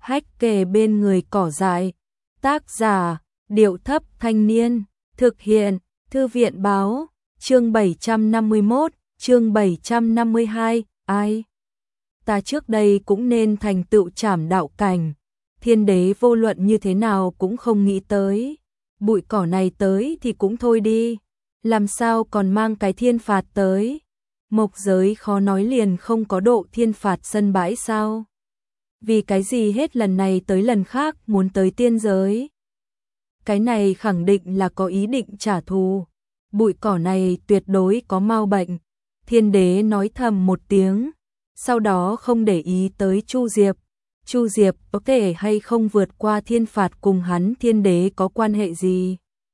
hách kề bên người cỏ dại. Tác giả, Điệu Thấp Thanh Niên. Thực hiện, Thư viện Báo. Chương 751, chương 752, ai? Ta trước đây cũng nên thành tựu trảm đạo cảnh. Thiên đế vô luận như thế nào cũng không nghĩ tới. Bụi cỏ này tới thì cũng thôi đi. Làm sao còn mang cái thiên phạt tới? Mộc giới khó nói liền không có độ thiên phạt sân bãi sao? Vì cái gì hết lần này tới lần khác muốn tới tiên giới? Cái này khẳng định là có ý định trả thù. Bụi cỏ này tuyệt đối có mau bệnh. Thiên đế nói thầm một tiếng, sau đó không để ý tới Chu Diệp. Chu Diệp có thể hay không vượt qua thiên phạt cùng hắn thiên đế có quan hệ gì?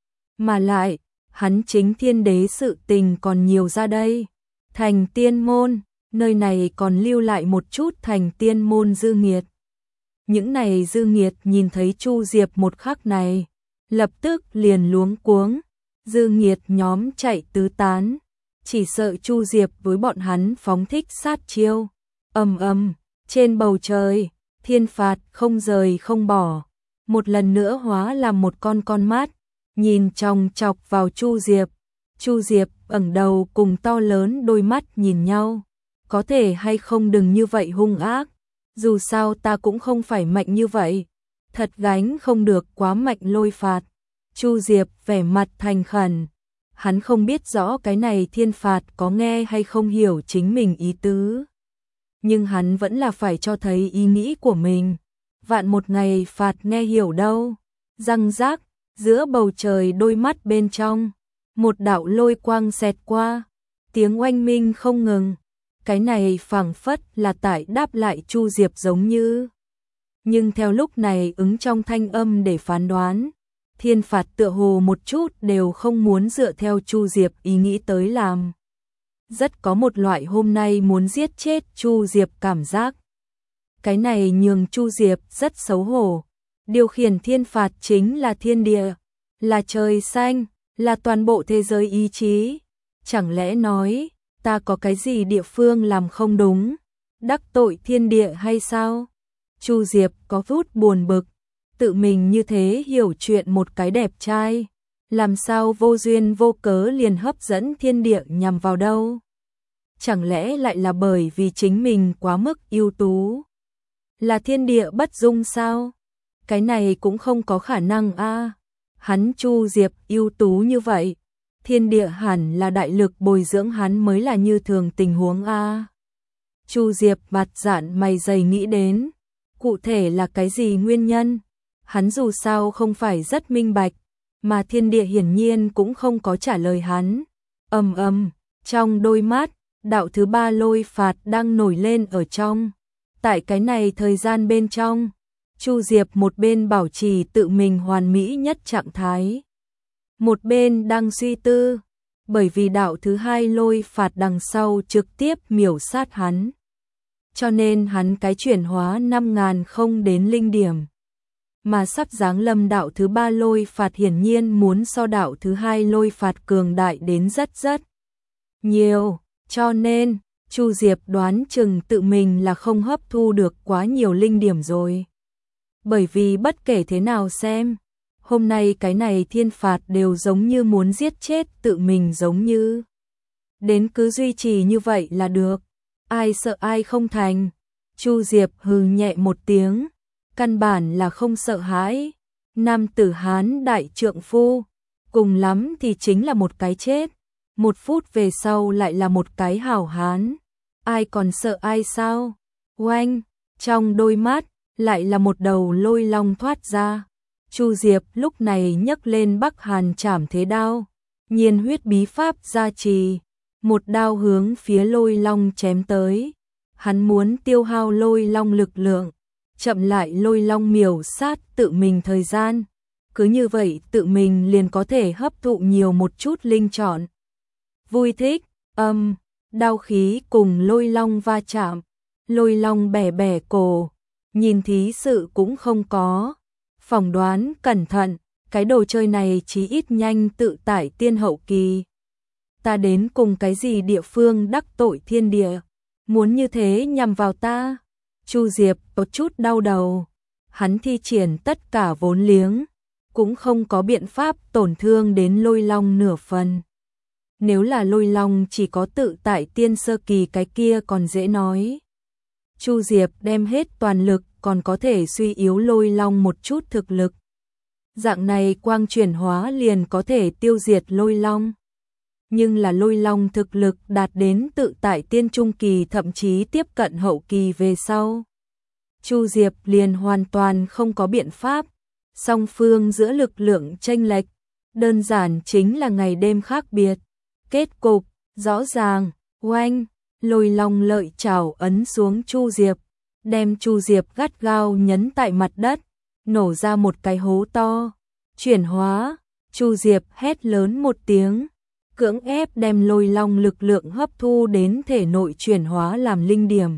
Mà lại, hắn chính thiên đế sự tình còn nhiều ra đây. Thành tiên môn, nơi này còn lưu lại một chút thành tiên môn dư nghiệt. Những này dư nghiệt nhìn thấy Chu Diệp một khắc này, lập tức liền luống cuống. Dư nghiệt nhóm chạy tứ tán, chỉ sợ Chu Diệp với bọn hắn phóng thích sát chiêu. Ầm ầm, trên bầu trời, thiên phạt không rời không bỏ, một lần nữa hóa làm một con mắt, nhìn chòng chọc vào Chu Diệp. Chu Diệp ẩn đầu cùng to lớn đôi mắt nhìn nhau, có thể hay không đừng như vậy hung ác, dù sao ta cũng không phải mạnh như vậy, thật gánh không được quá mạnh lôi phạt. Chu Diệp vẻ mặt thành khẩn, hắn không biết rõ cái này thiên phạt có nghe hay không hiểu chính mình ý tứ. Nhưng hắn vẫn là phải cho thấy ý nghĩ của mình, vạn một ngày phạt nghe hiểu đâu. Răng rác, giữa bầu trời đôi mắt bên trong, một đạo lôi quang xẹt qua, tiếng oanh minh không ngừng, cái này phảng phất là tại đáp lại Chu Diệp giống như. Nhưng theo lúc này ứng trong thanh âm để phán đoán, thiên phạt tựa hồ một chút đều không muốn dựa theo Chu Diệp ý nghĩ tới làm. Rất có một loại hôm nay muốn giết chết Chu Diệp cảm giác. Cái này nhường Chu Diệp rất xấu hổ. Điều khiển thiên phạt chính là thiên địa, là trời xanh, là toàn bộ thế giới ý chí. Chẳng lẽ nói, ta có cái gì địa phương làm không đúng, đắc tội thiên địa hay sao? Chu Diệp có chút buồn bực, tự mình như thế hiểu chuyện một cái đẹp trai, làm sao vô duyên vô cớ liền hấp dẫn thiên địa nhằm vào đâu? Chẳng lẽ lại là bởi vì chính mình quá mức ưu tú? Là thiên địa bất dung sao? Cái này cũng không có khả năng a. Hắn Chu Diệp ưu tú như vậy, thiên địa hẳn là đại lực bồi dưỡng hắn mới là như thường tình huống a. Chu Diệp mặt dạn mày dày nghĩ đến, cụ thể là cái gì nguyên nhân? Hắn dù sao không phải rất minh bạch, mà thiên địa hiển nhiên cũng không có trả lời hắn. Ầm ầm, trong đôi mắt, đạo thứ ba lôi phạt đang nổi lên ở trong. Tại cái này thời gian bên trong, Chu Diệp một bên bảo trì tự mình hoàn mỹ nhất trạng thái, một bên đang suy tư, bởi vì đạo thứ hai lôi phạt đằng sau trực tiếp miểu sát hắn. Cho nên hắn cái chuyển hóa 5.000 không đến linh điểm. Mà sắp giáng lâm đạo thứ ba lôi phạt hiển nhiên muốn so đạo thứ hai lôi phạt cường đại đến rất nhiều, cho nên Chu Diệp đoán chừng tự mình là không hấp thu được quá nhiều linh điểm rồi. Bởi vì bất kể thế nào xem, hôm nay cái này thiên phạt đều giống như muốn giết chết tự mình giống như. Đến cứ duy trì như vậy là được, ai sợ ai không thành. Chu Diệp hừ nhẹ một tiếng, căn bản là không sợ hãi. Nam tử Hán đại trượng phu, cùng lắm thì chính là một cái chết, một phút về sau lại là một cái hảo hán. Ai còn sợ ai sao? Oanh, trong đôi mắt lại là một đầu lôi long thoát ra. Chu Diệp lúc này nhấc lên Bắc Hàn Trảm Thế Đao, nhiên huyết bí pháp gia trì, một đao hướng phía lôi long chém tới. Hắn muốn tiêu hao lôi long lực lượng, chậm lại lôi long miểu sát tự mình thời gian. Cứ như vậy tự mình liền có thể hấp thụ nhiều một chút linh chọn. Vui thích, đao khí cùng lôi long va chạm, lôi long bẻ bẻ cổ, nhìn thí sự cũng không có. Phỏng đoán cẩn thận, cái đồ chơi này chí ít nhanh tự tải tiên hậu kỳ. Ta đến cùng cái gì địa phương đắc tội thiên địa, muốn như thế nhằm vào ta? Chu Diệp có chút đau đầu, hắn thi triển tất cả vốn liếng, cũng không có biện pháp tổn thương đến Lôi Long nửa phần. Nếu là Lôi Long chỉ có tự tại tiên sơ kỳ cái kia còn dễ nói. Chu Diệp đem hết toàn lực còn có thể suy yếu Lôi Long một chút thực lực. Dạng này quang chuyển hóa liền có thể tiêu diệt Lôi Long. Nhưng là Lôi Long thực lực đạt đến tự tại tiên trung kỳ thậm chí tiếp cận hậu kỳ về sau. Chu Diệp liền hoàn toàn không có biện pháp. Song phương giữa lực lượng chênh lệch, đơn giản chính là ngày đêm khác biệt. Kết cục, rõ ràng, oanh, Lôi Long lợi chảo ấn xuống Chu Diệp, đem Chu Diệp gắt gao nhấn tại mặt đất, nổ ra một cái hố to. Chuyển hóa, Chu Diệp hét lớn một tiếng, cưỡng ép đem Lôi Long lực lượng hấp thu đến thể nội chuyển hóa làm linh điểm.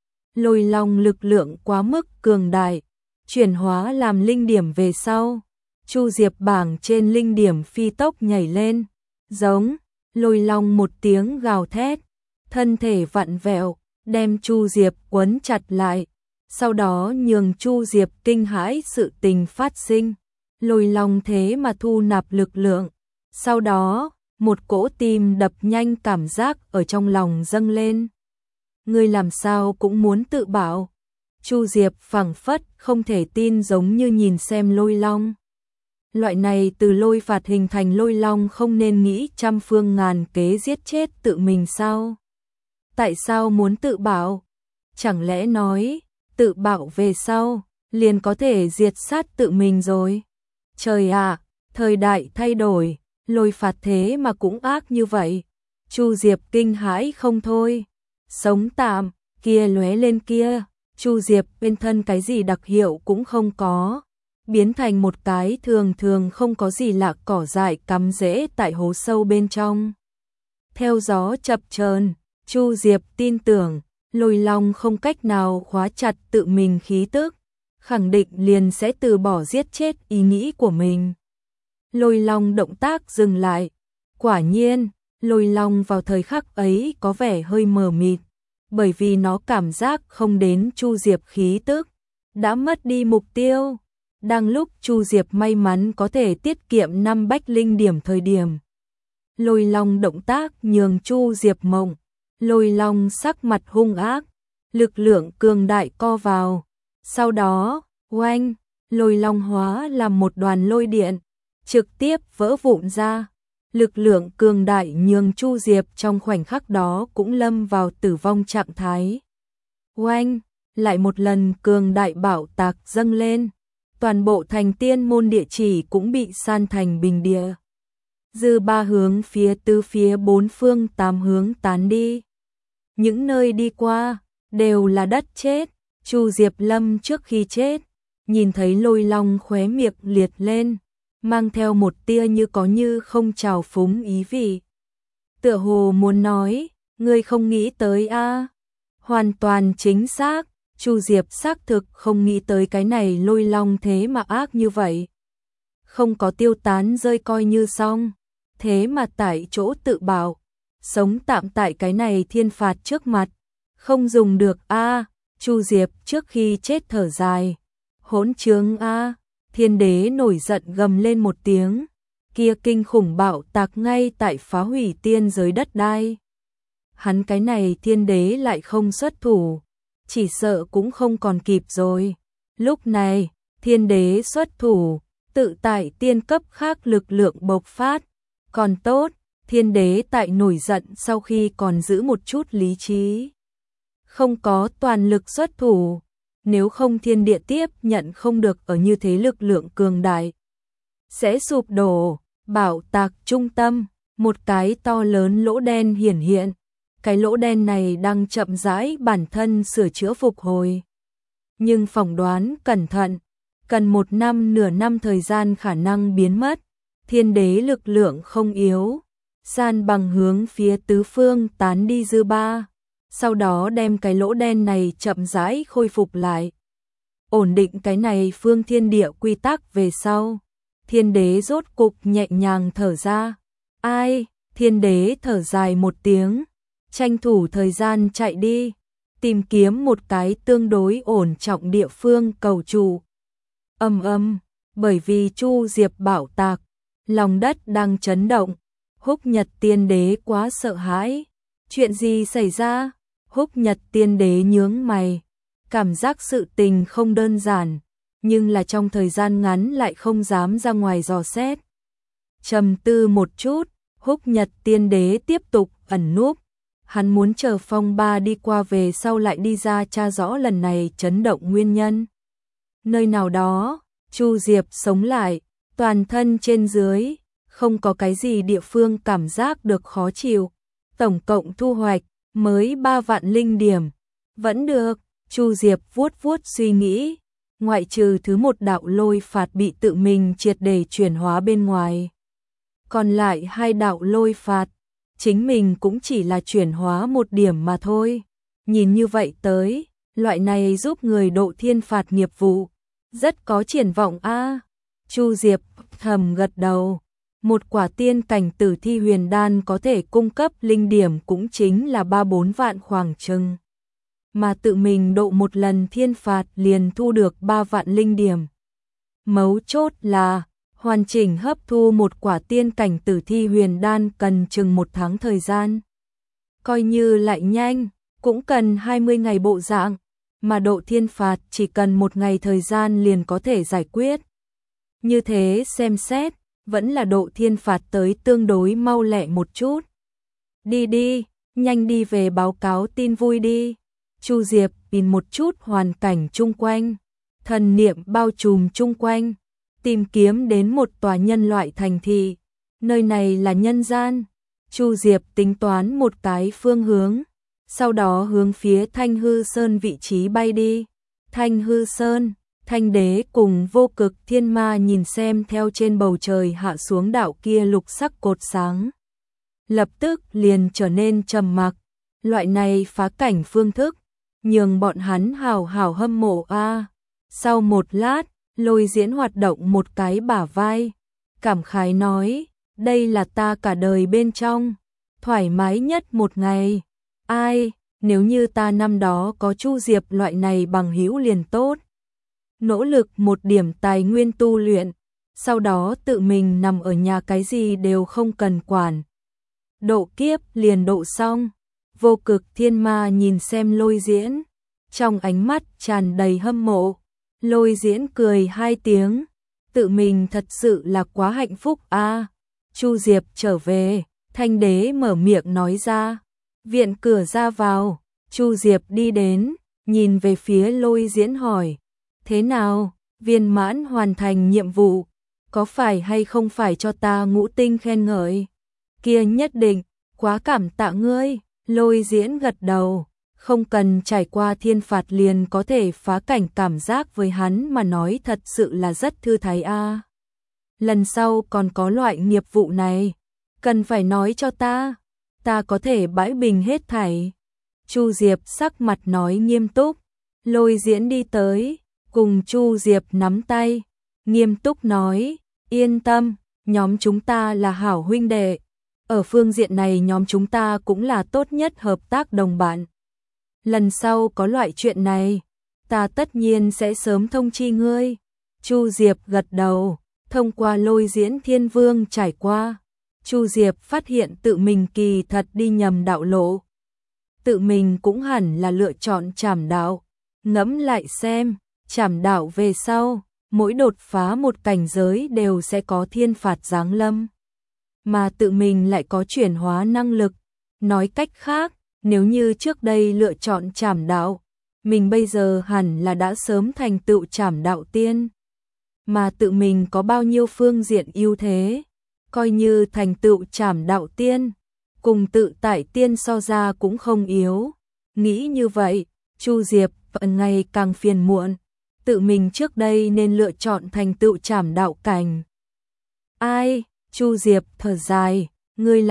Lôi Long lực lượng quá mức cường đại, chuyển hóa làm linh điểm về sau, Chu Diệp bảng trên linh điểm phi tốc nhảy lên, giống, Lôi Long một tiếng gào thét, thân thể vặn vẹo, đem Chu Diệp quấn chặt lại, sau đó nhường Chu Diệp kinh hãi sự tình phát sinh. Lôi Long thế mà thu nạp lực lượng, sau đó, một cỗ tim đập nhanh cảm giác ở trong lòng dâng lên. Ngươi làm sao cũng muốn tự bảo. Chu Diệp phảng phất không thể tin giống như nhìn xem Lôi Long. Loại này từ lôi phạt hình thành Lôi Long không nên nghĩ trăm phương ngàn kế giết chết tự mình sao? Tại sao muốn tự bảo? Chẳng lẽ nói, tự bảo về sau, liền có thể diệt sát tự mình rồi? Trời ạ, thời đại thay đổi, lôi phạt thế mà cũng ác như vậy. Chu Diệp kinh hãi không thôi. Sống tạm, kia lóe lên kia, Chu Diệp bên thân cái gì đặc hiệu cũng không có, biến thành một cái thường thường không có gì lạ cỏ dại cắm rễ tại hố sâu bên trong. Theo gió chập chờn, Chu Diệp tin tưởng, Lôi Long không cách nào khóa chặt tự mình khí tức, khẳng định liền sẽ từ bỏ giết chết ý nghĩ của mình. Lôi Long động tác dừng lại, quả nhiên, Lôi Long vào thời khắc ấy có vẻ hơi mờ mịt, bởi vì nó cảm giác không đến Chu Diệp khí tức, đã mất đi mục tiêu. Đang lúc Chu Diệp may mắn có thể tiết kiệm 5 bách linh điểm thời điểm. Lôi Long động tác nhường Chu Diệp mộng, Lôi Long sắc mặt hung ác, lực lượng cường đại co vào. Sau đó, oanh, Lôi Long hóa làm một đoàn lôi điện, trực tiếp vỡ vụn ra. Lực lượng cường đại nhường Chu Diệp trong khoảnh khắc đó cũng lâm vào tử vong trạng thái. Oanh, lại một lần cường đại bạo tạc dâng lên, toàn bộ thành tiên môn địa chỉ cũng bị san thành bình địa. Dư ba hướng phía tứ phía bốn phương tám hướng tán đi. Những nơi đi qua, đều là đất chết. Chu Diệp lâm trước khi chết, nhìn thấy Lôi Long khóe miệng liệt lên, mang theo một tia như có như không trào phúng ý vị. Tựa hồ muốn nói, ngươi không nghĩ tới a? Hoàn toàn chính xác, Chu Diệp xác thực không nghĩ tới cái này Lôi Long thế mà ác như vậy. Không có tiêu tán rơi coi như xong, thế mà tại chỗ tự bảo, sống tạm tại cái này thiên phạt trước mặt, không dùng được a. Chu Diệp trước khi chết thở dài, hỗn trướng a. Thiên đế nổi giận gầm lên một tiếng, kia kinh khủng bạo tạc ngay tại phá hủy tiên giới đất đai. Hắn cái này thiên đế lại không xuất thủ, chỉ sợ cũng không còn kịp rồi. Lúc này, thiên đế xuất thủ, tự tại tiên cấp khác lực lượng bộc phát, còn tốt, thiên đế tại nổi giận sau khi còn giữ một chút lý trí. Không có toàn lực xuất thủ, nếu không thiên địa tiếp nhận không được ở như thế lực lượng cường đại. Sẽ sụp đổ, bảo tạc trung tâm, một cái to lớn lỗ đen hiển hiện. Cái lỗ đen này đang chậm rãi bản thân sửa chữa phục hồi. Nhưng phỏng đoán cẩn thận, cần 1 năm nửa năm thời gian khả năng biến mất. Thiên đế lực lượng không yếu, san bằng hướng phía tứ phương tán đi dư ba. Sau đó đem cái lỗ đen này chậm rãi khôi phục lại. Ổn định cái này phương thiên địa quy tắc về sau. Thiên đế rốt cục nhẹ nhàng thở ra. Ai? Thiên đế thở dài một tiếng, tranh thủ thời gian chạy đi, tìm kiếm một cái tương đối ổn trọng địa phương cầu trụ, Bởi vì Chu Diệp bảo tạc, lòng đất đang chấn động, Húc Nhật Tiên Đế quá sợ hãi. Chuyện gì xảy ra? Húc Nhật Tiên Đế nhướng mày, cảm giác sự tình không đơn giản, nhưng là trong thời gian ngắn lại không dám ra ngoài dò xét. Trầm tư một chút, Húc Nhật Tiên Đế tiếp tục ẩn núp. Hắn muốn chờ phong ba đi qua về sau lại đi ra tra rõ lần này chấn động nguyên nhân. Nơi nào đó, Chu Diệp sống lại, toàn thân trên dưới, không có cái gì địa phương cảm giác được khó chịu. Tổng cộng thu hoạch mới 3 vạn linh điểm. Vẫn được, Chu Diệp vuốt vuốt suy nghĩ, ngoại trừ thứ một đạo lôi phạt bị tự mình triệt để chuyển hóa bên ngoài. Còn lại 2 đạo lôi phạt, chính mình cũng chỉ là chuyển hóa 1 điểm mà thôi. Nhìn như vậy tới, loại này giúp người độ thiên phạt nghiệp vụ, rất có triển vọng a. Chu Diệp thầm gật đầu. Một quả tiên cảnh tử thi huyền đan có thể cung cấp linh điểm cũng chính là 3-4 vạn khoảng chừng. Mà tự mình độ một lần thiên phạt liền thu được 3 vạn linh điểm. Mấu chốt là, hoàn chỉnh hấp thu một quả tiên cảnh tử thi huyền đan cần chừng 1 tháng thời gian. Coi như lại nhanh, cũng cần 20 ngày bộ dạng, mà độ thiên phạt chỉ cần 1 ngày thời gian liền có thể giải quyết. Như thế xem xét, vẫn là độ thiên phạt tới tương đối mau lẹ một chút. Đi đi, nhanh đi về báo cáo tin vui đi. Chu Diệp nhìn một chút hoàn cảnh chung quanh, thần niệm bao trùm chung quanh, tìm kiếm đến một tòa nhân loại thành thị. Nơi này là nhân gian. Chu Diệp tính toán một cái phương hướng, sau đó hướng phía Thanh Hư Sơn vị trí bay đi. Thanh Hư Sơn, Thanh Đế cùng Vô Cực Thiên Ma nhìn xem theo trên bầu trời hạ xuống đạo kia lục sắc cột sáng. Lập tức liền trở nên trầm mặc, loại này phá cảnh phương thức, nhường bọn hắn hào hào hâm mộ a. Sau một lát, Lôi Diễn hoạt động một cái bả vai, cảm khái nói, đây là ta cả đời bên trong, thoải mái nhất một ngày. Ai, nếu như ta năm đó có Chu Diệp loại này bằng hữu liền tốt. Nỗ lực một điểm tài nguyên tu luyện, sau đó tự mình nằm ở nhà cái gì đều không cần quản. Độ kiếp liền độ xong. Vô Cực Thiên Ma nhìn xem Lôi Diễn, trong ánh mắt tràn đầy hâm mộ. Lôi Diễn cười 2 tiếng, tự mình thật sự là quá hạnh phúc a. Chu Diệp trở về, Thanh Đế mở miệng nói ra. Viện cửa ra vào, Chu Diệp đi đến, nhìn về phía Lôi Diễn hỏi, thế nào, viên mãn hoàn thành nhiệm vụ, có phải hay không phải cho ta ngũ tinh khen ngợi? Kia nhất định, quá cảm tạ ngươi. Lôi Diễn gật đầu, không cần trải qua thiên phạt liền có thể phá cảnh, cảm giác với hắn mà nói thật sự là rất thư thái a. Lần sau còn có loại nghiệp vụ này, cần phải nói cho ta có thể bãi bình hết thảy. Chu Diệp sắc mặt nói nghiêm túc. Lôi Diễn đi tới, cùng Chu Diệp nắm tay, nghiêm túc nói, yên tâm, nhóm chúng ta là hảo huynh đệ. Ở phương diện này nhóm chúng ta cũng là tốt nhất hợp tác đồng bạn. Lần sau có loại chuyện này, ta tất nhiên sẽ sớm thông chi ngươi. Chu Diệp gật đầu, thông qua Lôi Diễn Thiên Vương trải qua. Chu Diệp phát hiện tự mình kỳ thật đi nhầm đạo lộ. Tự mình cũng hẳn là lựa chọn trảm đạo. Ngẫm lại xem, trảm đạo về sau, mỗi đột phá một cảnh giới đều sẽ có thiên phạt giáng lâm. Mà tự mình lại có chuyển hóa năng lực. Nói cách khác, nếu như trước đây lựa chọn trảm đạo, mình bây giờ hẳn là đã sớm thành tựu trảm đạo tiên. Mà tự mình có bao nhiêu phương diện ưu thế, coi như thành tựu trảm đạo tiên, cùng tự tại tiên so ra cũng không yếu. Nghĩ như vậy, Chu Diệp vẫn ngày càng phiền muộn, tự mình trước đây nên lựa chọn thành tựu trảm đạo cảnh. Ai? Chu Diệp thở dài, ngươi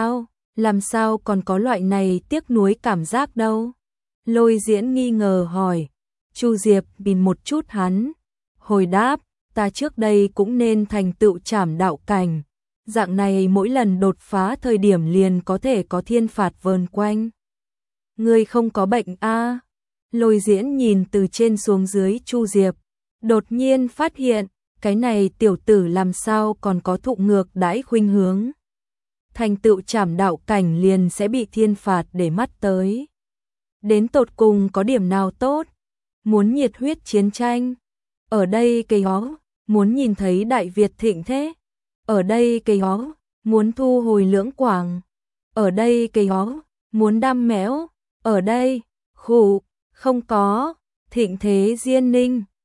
làm sao còn có loại này tiếc nuối cảm giác đâu? Lôi Diễn nghi ngờ hỏi. Chu Diệp nhìn một chút hắn, hồi đáp, ta trước đây cũng nên thành tựu trảm đạo cảnh, dạng này mỗi lần đột phá thời điểm liền có thể có thiên phạt vờn quanh. Ngươi không có bệnh a? Lôi Diễn nhìn từ trên xuống dưới Chu Diệp, Đột nhiên phát hiện, cái này tiểu tử làm sao còn có thụ ngược đãi khuynh hướng. Thành tựu trảm đạo cảnh liền sẽ bị thiên phạt để mắt tới. Đến tột cùng có điểm nào tốt? Muốn nhiệt huyết chiến tranh. Ở đây cây hó, muốn nhìn thấy Đại Việt thịnh thế. Ở đây cây hó, muốn thu hồi Lưỡng Quảng. Ở đây cây hó, muốn đam mẽo. Ở đây, khủ, không có, thịnh thế Diên Ninh.